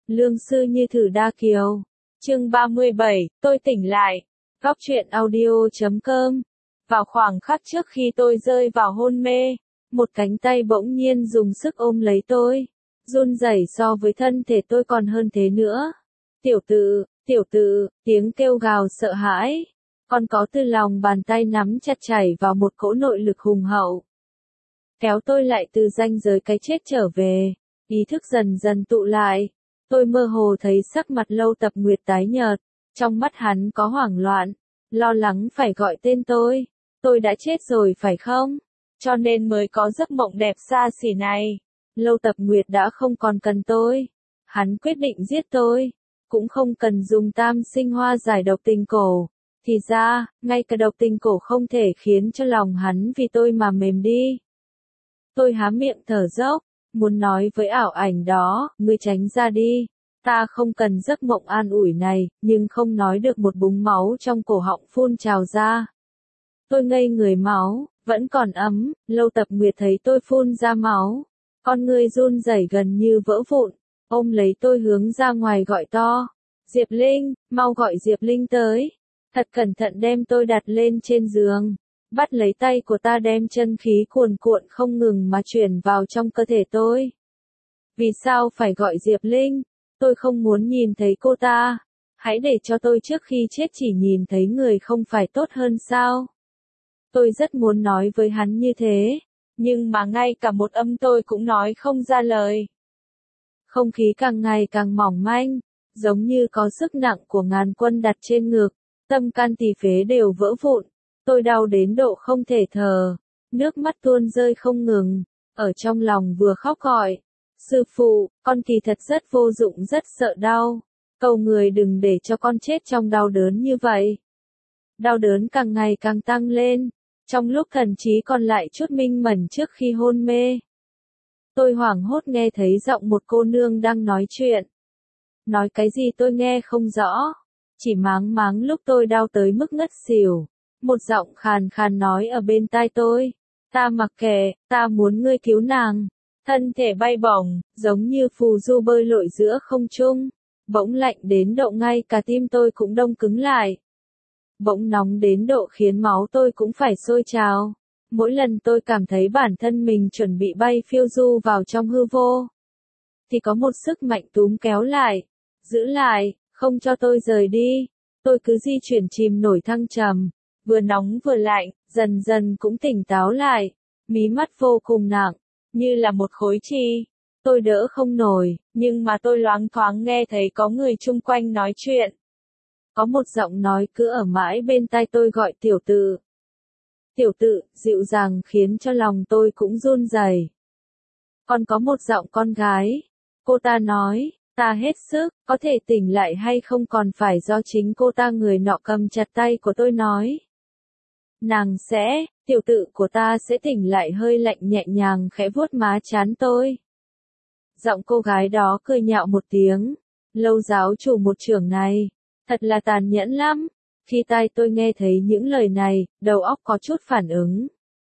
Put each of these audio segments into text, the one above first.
Lương sư như thử đa kiều. Chương 37, tôi tỉnh lại. Góc truyện audio.com. Vào khoảng khắc trước khi tôi rơi vào hôn mê, một cánh tay bỗng nhiên dùng sức ôm lấy tôi. Run rẩy so với thân thể tôi còn hơn thế nữa. Tiểu tự, tiếng kêu gào sợ hãi. Còn có từ lòng bàn tay nắm chặt chảy vào một cỗ nội lực hùng hậu. Kéo tôi lại từ ranh giới cái chết trở về. Ý thức dần dần tụ lại. Tôi mơ hồ thấy sắc mặt Lâu Tập Nguyệt tái nhợt. Trong mắt hắn có hoảng loạn. Lo lắng phải gọi tên tôi. Tôi đã chết rồi phải không? Cho nên mới có giấc mộng đẹp xa xỉ này. Lâu Tập Nguyệt đã không còn cần tôi. Hắn quyết định giết tôi. Cũng không cần dùng tam sinh hoa giải độc tình cổ. Thì ra, ngay cả độc tình cổ không thể khiến cho lòng hắn vì tôi mà mềm đi. Tôi há miệng thở dốc, muốn nói với ảo ảnh đó, ngươi tránh ra đi. Ta không cần giấc mộng an ủi này, nhưng không nói được một búng máu trong cổ họng phun trào ra. Tôi ngây người máu, vẫn còn ấm, Lâu Tập Nguyệt thấy tôi phun ra máu. Con ngươi run rẩy gần như vỡ vụn, ôm lấy tôi hướng ra ngoài gọi to. Diệp Linh, mau gọi Diệp Linh tới. Thật cẩn thận đem tôi đặt lên trên giường. Bắt lấy tay của ta đem chân khí cuồn cuộn không ngừng mà chuyển vào trong cơ thể tôi. Vì sao phải gọi Diệp Linh? Tôi không muốn nhìn thấy cô ta. Hãy để cho tôi trước khi chết chỉ nhìn thấy người không phải tốt hơn sao? Tôi rất muốn nói với hắn như thế. Nhưng mà ngay cả một âm tôi cũng nói không ra lời. Không khí càng ngày càng mỏng manh. Giống như có sức nặng của ngàn quân đặt trên ngực. Tâm can tỳ phế đều vỡ vụn. Tôi đau đến độ không thể thở. Nước mắt tuôn rơi không ngừng. Ở trong lòng vừa khóc gọi. Sư phụ, con kỳ thật rất vô dụng rất sợ đau. Cầu người đừng để cho con chết trong đau đớn như vậy. Đau đớn càng ngày càng tăng lên. Trong lúc thần trí còn lại chút minh mẫn trước khi hôn mê. Tôi hoảng hốt nghe thấy giọng một cô nương đang nói chuyện. Nói cái gì tôi nghe không rõ. Chỉ máng máng lúc tôi đau tới mức ngất xỉu. Một giọng khàn khàn nói ở bên tai tôi. Ta mặc kệ, ta muốn ngươi cứu nàng. Thân thể bay bổng, giống như phù du bơi lội giữa không trung. Bỗng lạnh đến độ ngay cả tim tôi cũng đông cứng lại. Bỗng nóng đến độ khiến máu tôi cũng phải sôi trào. Mỗi lần tôi cảm thấy bản thân mình chuẩn bị bay phiêu du vào trong hư vô. Thì có một sức mạnh túm kéo lại. Giữ lại, không cho tôi rời đi. Tôi cứ di chuyển chìm nổi thăng trầm. Vừa nóng vừa lạnh, dần dần cũng tỉnh táo lại. Mí mắt vô cùng nặng, như là một khối chì. Tôi đỡ không nổi, nhưng mà tôi loáng thoáng nghe thấy có người chung quanh nói chuyện. Có một giọng nói cứ ở mãi bên tai tôi gọi tiểu tự. Tiểu tự, dịu dàng khiến cho lòng tôi cũng run rẩy. Còn có một giọng con gái. Cô ta nói, ta hết sức, có thể tỉnh lại hay không còn phải do chính cô ta. Người nọ cầm chặt tay của tôi nói. Nàng sẽ, tiểu tự của ta sẽ tỉnh lại hơi lạnh nhẹ nhàng khẽ vuốt má trán tôi. Giọng cô gái đó cười nhạo một tiếng. Lâu giáo chủ một trưởng này, thật là tàn nhẫn lắm. Khi tai tôi nghe thấy những lời này, đầu óc có chút phản ứng.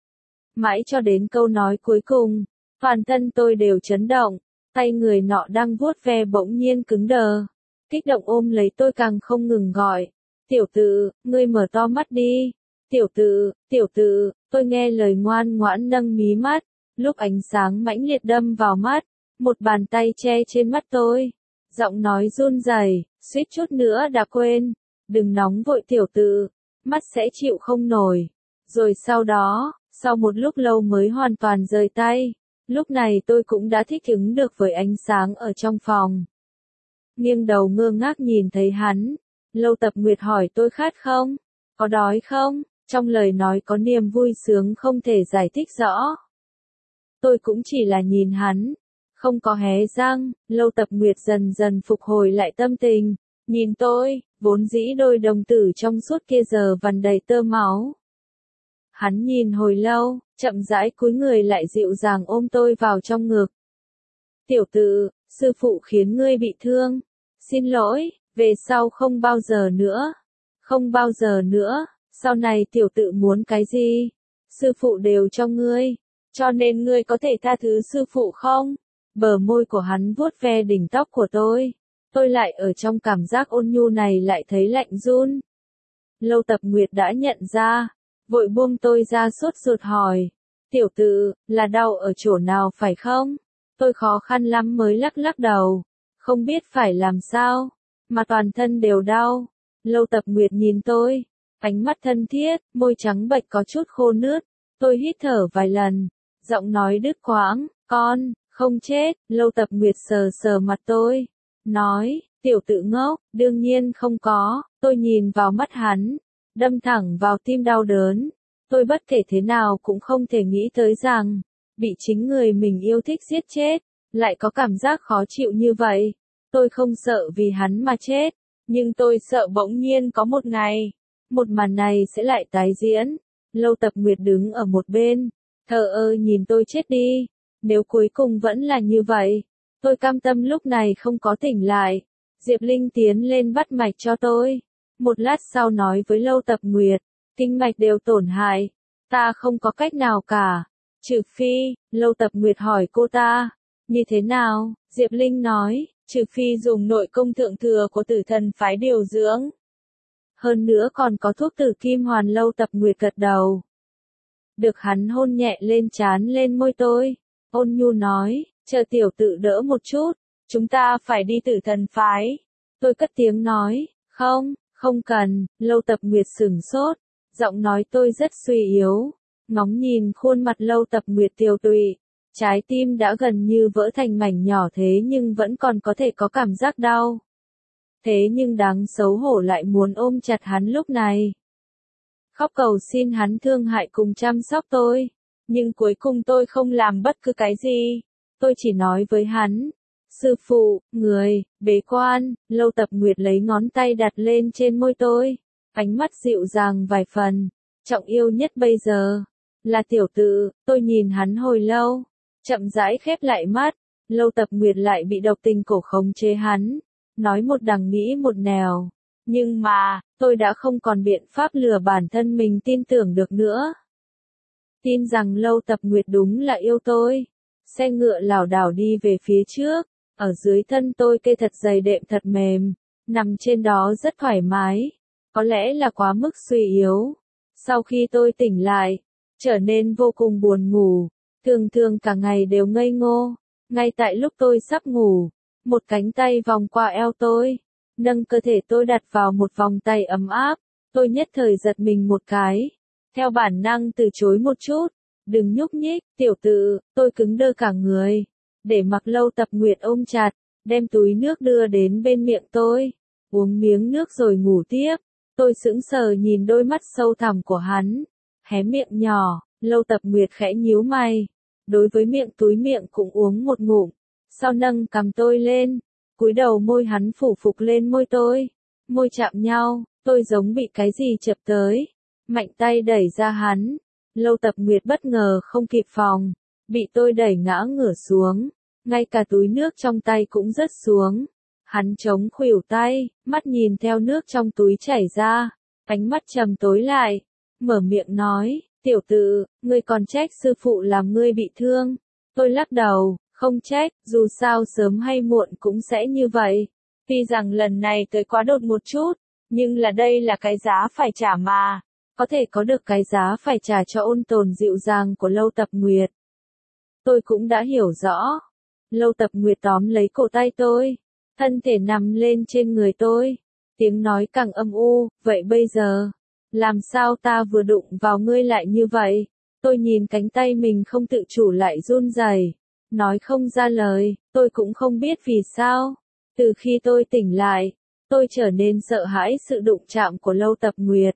Mãi cho đến câu nói cuối cùng, toàn thân tôi đều chấn động, tay người nọ đang vuốt ve bỗng nhiên cứng đờ. Kích động ôm lấy tôi càng không ngừng gọi. Tiểu tự, ngươi mở to mắt đi. Tiểu tự, tôi nghe lời ngoan ngoãn nâng mí mắt, lúc ánh sáng mãnh liệt đâm vào mắt, một bàn tay che trên mắt tôi. Giọng nói run rẩy, suýt chút nữa đã quên. Đừng nóng vội tiểu tự, mắt sẽ chịu không nổi. Rồi sau đó, sau một lúc lâu mới hoàn toàn rời tay. Lúc này tôi cũng đã thích ứng được với ánh sáng ở trong phòng. Nghiêng đầu ngơ ngác nhìn thấy hắn. Lâu Tập Nguyệt hỏi tôi khát không? Có đói không? Trong lời nói có niềm vui sướng không thể giải thích rõ. Tôi cũng chỉ là nhìn hắn. Không có hé răng. Lâu Tập Nguyệt dần dần phục hồi lại tâm tình. Nhìn tôi, vốn dĩ đôi đồng tử trong suốt kia giờ vằn đầy tơ máu. Hắn nhìn hồi lâu, chậm rãi cúi người lại dịu dàng ôm tôi vào trong ngực. Tiểu tự, sư phụ khiến ngươi bị thương. Xin lỗi, về sau không bao giờ nữa. Không bao giờ nữa, sau này tiểu tự muốn cái gì? Sư phụ đều cho ngươi. Cho nên ngươi có thể tha thứ sư phụ không? Bờ môi của hắn vuốt ve đỉnh tóc của tôi. tôi lại ở trong cảm giác ôn nhu này lại thấy lạnh run. Lâu Tập Nguyệt đã nhận ra, vội buông tôi ra sốt ruột hỏi, tiểu tự, là đau ở chỗ nào phải không? Tôi khó khăn lắm mới lắc lắc đầu, không biết phải làm sao, mà toàn thân đều đau. Lâu Tập Nguyệt nhìn tôi, ánh mắt thân thiết, môi trắng bệch có chút khô nướt, tôi hít thở vài lần, giọng nói đứt quãng, con, không chết. Lâu Tập Nguyệt sờ sờ mặt tôi, nói, tiểu tự ngốc, đương nhiên không có. Tôi nhìn vào mắt hắn, đâm thẳng vào tim đau đớn. Tôi bất kể thế nào cũng không thể nghĩ tới rằng, bị chính người mình yêu thích giết chết, lại có cảm giác khó chịu như vậy. Tôi không sợ vì hắn mà chết, nhưng tôi sợ bỗng nhiên có một ngày, một màn này sẽ lại tái diễn. Lâu Tập Nguyệt đứng ở một bên, thờ ơ nhìn tôi chết đi. Nếu cuối cùng vẫn là như vậy, tôi cam tâm lúc này không có tỉnh lại. Diệp Linh tiến lên bắt mạch cho tôi. Một lát sau nói với Lâu Tập Nguyệt, kinh mạch đều tổn hại, ta không có cách nào cả. Trừ phi, Lâu Tập Nguyệt hỏi cô ta, như thế nào? Diệp Linh nói, trừ phi dùng nội công thượng thừa của Tử Thần phái điều dưỡng. Hơn nữa còn có thuốc tử kim hoàn. Lâu Tập Nguyệt gật đầu. Được hắn hôn nhẹ lên trán lên môi tôi, ôn nhu nói, chờ tiểu tự đỡ một chút, chúng ta phải đi Tử Thần phái. Tôi cất tiếng nói, không, không cần. Lâu Tập Nguyệt sửng sốt, giọng nói tôi rất suy yếu, ngóng nhìn khuôn mặt Lâu Tập Nguyệt tiều tụy, trái tim đã gần như vỡ thành mảnh nhỏ thế nhưng vẫn còn có thể có cảm giác đau. Thế nhưng đáng xấu hổ lại muốn ôm chặt hắn lúc này. Khóc cầu xin hắn thương hại cùng chăm sóc tôi. Nhưng cuối cùng tôi không làm bất cứ cái gì. Tôi chỉ nói với hắn, sư phụ, người, bế quan. Lâu Tập Nguyệt lấy ngón tay đặt lên trên môi tôi, ánh mắt dịu dàng vài phần. Trọng yêu nhất bây giờ là tiểu tự. Tôi nhìn hắn hồi lâu, chậm rãi khép lại mắt. Lâu Tập Nguyệt lại bị độc tình cổ khống chế hắn, nói một đằng nghĩ một nẻo. Nhưng mà, tôi đã không còn biện pháp lừa bản thân mình tin tưởng được nữa. Tin rằng Lâu Tập Nguyệt đúng là yêu tôi. Xe ngựa lảo đảo đi về phía trước, ở dưới thân tôi cây thật dày đệm thật mềm, nằm trên đó rất thoải mái. Có lẽ là quá mức suy yếu. Sau khi tôi tỉnh lại, trở nên vô cùng buồn ngủ, thường thường cả ngày đều ngây ngô. Ngay tại lúc tôi sắp ngủ, một cánh tay vòng qua eo tôi, nâng cơ thể tôi đặt vào một vòng tay ấm áp. Tôi nhất thời giật mình một cái, theo bản năng từ chối một chút, đừng nhúc nhích, tiểu tự. Tôi cứng đơ cả người, để mặc Lâu Tập Nguyệt ôm chặt, đem túi nước đưa đến bên miệng tôi, uống miếng nước rồi ngủ tiếp. Tôi sững sờ nhìn đôi mắt sâu thẳm của hắn, hé miệng nhỏ. Lâu Tập Nguyệt khẽ nhíu mày, đối với miệng túi miệng cũng uống một ngụm, sau nâng cằm tôi lên, cúi đầu môi hắn phủ phục lên môi tôi, môi chạm nhau. Tôi giống bị cái gì chập tới, mạnh tay đẩy ra hắn. Lâu Tập Nguyệt bất ngờ không kịp phòng, bị tôi đẩy ngã ngửa xuống, ngay cả túi nước trong tay cũng rớt xuống. Hắn chống khuỷu tay, mắt nhìn theo nước trong túi chảy ra, ánh mắt trầm tối lại, mở miệng nói, tiểu tự, ngươi còn trách sư phụ làm ngươi bị thương. Tôi lắc đầu, không trách, dù sao sớm hay muộn cũng sẽ như vậy. Tuy rằng lần này tới quá đột một chút, nhưng là đây là cái giá phải trả mà. Có thể có được cái giá phải trả cho ôn tồn dịu dàng của Lâu Tập Nguyệt. Tôi cũng đã hiểu rõ. Lâu Tập Nguyệt tóm lấy cổ tay tôi, thân thể nằm lên trên người tôi, tiếng nói càng âm u, vậy bây giờ, làm sao ta vừa đụng vào ngươi lại như vậy? Tôi nhìn cánh tay mình không tự chủ lại run rẩy, nói không ra lời. Tôi cũng không biết vì sao, từ khi tôi tỉnh lại, tôi trở nên sợ hãi sự đụng chạm của Lâu Tập Nguyệt.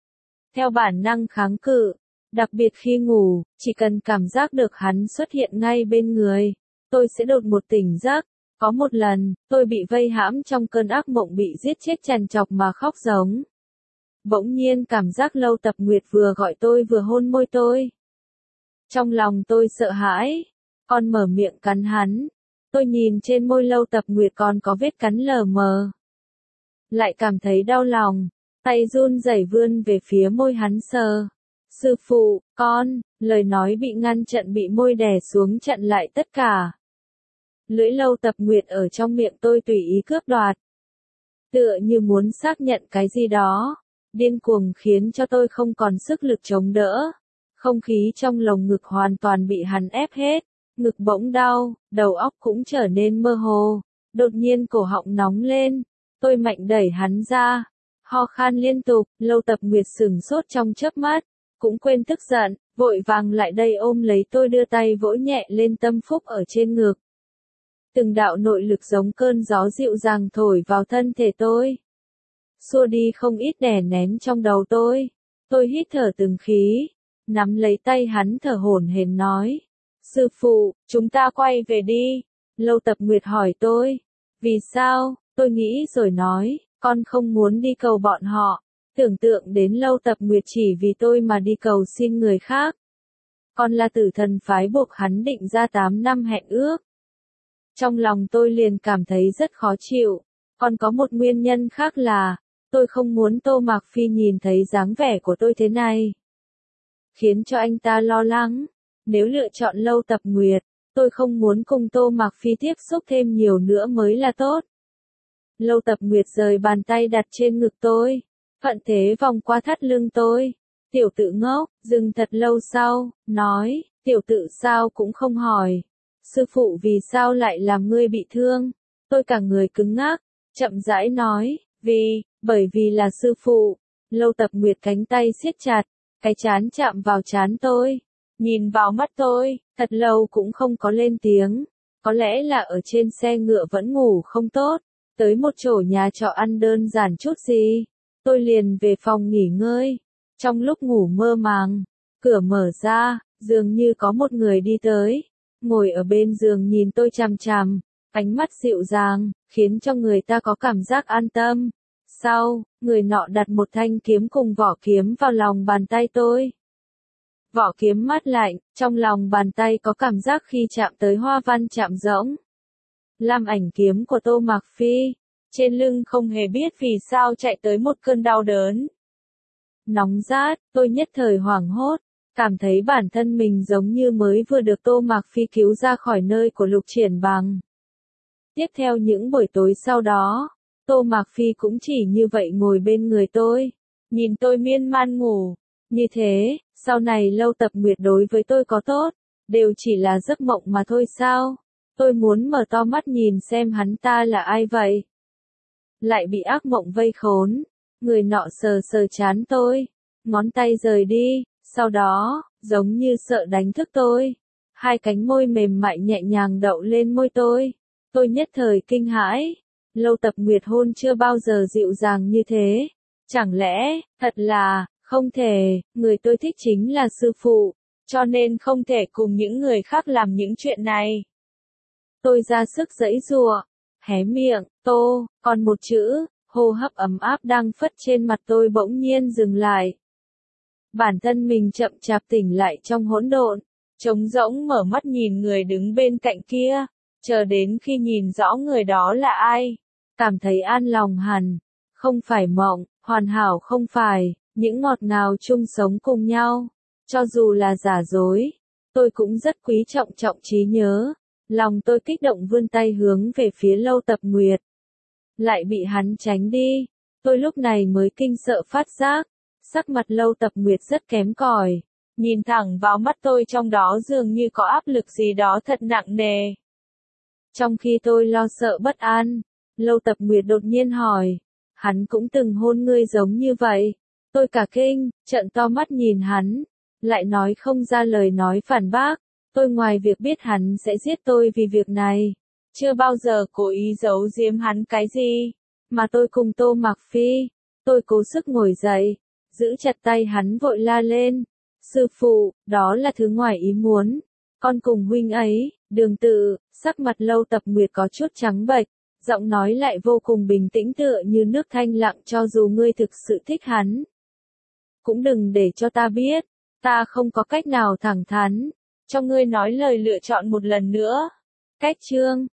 Theo bản năng kháng cự, đặc biệt khi ngủ, chỉ cần cảm giác được hắn xuất hiện ngay bên người, tôi sẽ đột một tỉnh giấc. Có một lần, tôi bị vây hãm trong cơn ác mộng bị giết chết trằn trọc mà khóc giống. Bỗng nhiên cảm giác Lâu Tập Nguyệt vừa gọi tôi vừa hôn môi tôi. Trong lòng tôi sợ hãi, còn mở miệng cắn hắn. Tôi nhìn trên môi Lâu Tập Nguyệt còn có vết cắn lờ mờ, lại cảm thấy đau lòng, tay run rẩy vươn về phía môi hắn sờ. Sư phụ, con, lời nói bị ngăn chặn, bị môi đè xuống chặn lại tất cả. Lưỡi Lâu Tập Nguyệt ở trong miệng tôi tùy ý cướp đoạt. Tựa như muốn xác nhận cái gì đó, điên cuồng khiến cho tôi không còn sức lực chống đỡ. Không khí trong lồng ngực hoàn toàn bị hắn ép hết, ngực bỗng đau, đầu óc cũng trở nên mơ hồ. Đột nhiên cổ họng nóng lên, tôi mạnh đẩy hắn ra, ho khan liên tục. Lâu Tập Nguyệt sửng sốt trong chớp mắt, cũng quên tức giận, vội vàng lại đây ôm lấy tôi, đưa tay vỗ nhẹ lên tâm phúc ở trên ngực. Từng đạo nội lực giống cơn gió dịu dàng thổi vào thân thể tôi, xua đi không ít đè nén trong đầu tôi. Tôi hít thở từng khí, nắm lấy tay hắn thở hổn hển nói: "Sư phụ, chúng ta quay về đi." Lâu Tập Nguyệt hỏi tôi: "Vì sao?" Tôi nghĩ rồi nói: "Con không muốn đi cầu bọn họ." Tưởng tượng đến Lâu Tập Nguyệt chỉ vì tôi mà đi cầu xin người khác. Con là tử thần phái buộc hắn định ra 8 năm hẹn ước. Trong lòng tôi liền cảm thấy rất khó chịu. Còn có một nguyên nhân khác là, tôi không muốn Tô Mạc Phi nhìn thấy dáng vẻ của tôi thế này, khiến cho anh ta lo lắng. Nếu lựa chọn Lâu Tập Nguyệt, tôi không muốn cùng Tô Mạc Phi tiếp xúc thêm nhiều nữa mới là tốt. Lâu Tập Nguyệt rời bàn tay đặt trên ngực tôi, thuận thế vòng qua thắt lưng tôi. "Tiểu tự ngốc." Dừng thật lâu sau, nói: "Tiểu tự sao cũng không hỏi. Sư phụ vì sao lại làm ngươi bị thương?" Tôi cả người cứng ngắc, chậm rãi nói: bởi vì là sư phụ." Lâu Tập Nguyệt cánh tay siết chặt, cái trán chạm vào trán tôi, nhìn vào mắt tôi, thật lâu cũng không có lên tiếng. Có lẽ là ở trên xe ngựa vẫn ngủ không tốt, tới một chỗ nhà trọ ăn đơn giản chút gì, tôi liền về phòng nghỉ ngơi. Trong lúc ngủ mơ màng, cửa mở ra, dường như có một người đi tới, ngồi ở bên giường nhìn tôi chằm chằm, ánh mắt dịu dàng, khiến cho người ta có cảm giác an tâm. Sau, người nọ đặt một thanh kiếm cùng vỏ kiếm vào lòng bàn tay tôi. Vỏ kiếm mát lạnh, trong lòng bàn tay có cảm giác khi chạm tới hoa văn chạm rỗng. Lam ảnh kiếm của Tô Mạc Phi, trên lưng không hề biết vì sao chạy tới một cơn đau đớn. Nóng rát, tôi nhất thời hoảng hốt, cảm thấy bản thân mình giống như mới vừa được Tô Mạc Phi cứu ra khỏi nơi của Lục Triển Bằng. Tiếp theo những buổi tối sau đó, Tô Mạc Phi cũng chỉ như vậy ngồi bên người tôi, nhìn tôi miên man ngủ. Như thế, sau này Lâu Tập Nguyệt đối với tôi có tốt, đều chỉ là giấc mộng mà thôi sao? Tôi muốn mở to mắt nhìn xem hắn ta là ai vậy. Lại bị ác mộng vây khốn. Người nọ sờ sờ trán tôi, ngón tay rời đi, sau đó, giống như sợ đánh thức tôi. Hai cánh môi mềm mại nhẹ nhàng đậu lên môi tôi. Tôi nhất thời kinh hãi. Lâu Tập Nguyệt hôn chưa bao giờ dịu dàng như thế. Chẳng lẽ, thật là, không thể, người tôi thích chính là sư phụ, cho nên không thể cùng những người khác làm những chuyện này. Tôi ra sức giãy giụa, hé miệng, Tô, còn một chữ, hô hấp ấm áp đang phất trên mặt tôi bỗng nhiên dừng lại. Bản thân mình chậm chạp tỉnh lại trong hỗn độn, trống rỗng mở mắt nhìn người đứng bên cạnh kia, chờ đến khi nhìn rõ người đó là ai, cảm thấy an lòng hẳn, không phải mộng, hoàn hảo không phải, những ngọt ngào chung sống cùng nhau, cho dù là giả dối, tôi cũng rất quý trọng trí nhớ. Lòng tôi kích động vươn tay hướng về phía Lâu Tập Nguyệt, lại bị hắn tránh đi. Tôi lúc này mới kinh sợ phát giác, sắc mặt Lâu Tập Nguyệt rất kém cỏi, nhìn thẳng vào mắt tôi, trong đó dường như có áp lực gì đó thật nặng nề. Trong khi tôi lo sợ bất an, Lâu Tập Nguyệt đột nhiên hỏi, hắn cũng từng hôn ngươi giống như vậy. Tôi cả kinh, trợn to mắt nhìn hắn, lại nói không ra lời nói phản bác. Tôi ngoài việc biết hắn sẽ giết tôi vì việc này, chưa bao giờ cố ý giấu giếm hắn cái gì, mà tôi cùng Tô Mạc Phi. Tôi cố sức ngồi dậy, giữ chặt tay hắn vội la lên, sư phụ, đó là thứ ngoài ý muốn, con cùng huynh ấy. Đường Tự, sắc mặt Lâu Tập Nguyệt có chút trắng bệch, giọng nói lại vô cùng bình tĩnh tựa như nước thanh lặng, cho dù ngươi thực sự thích hắn, cũng đừng để cho ta biết, ta không có cách nào thẳng thắn cho ngươi nói lời lựa chọn một lần nữa. Cách chương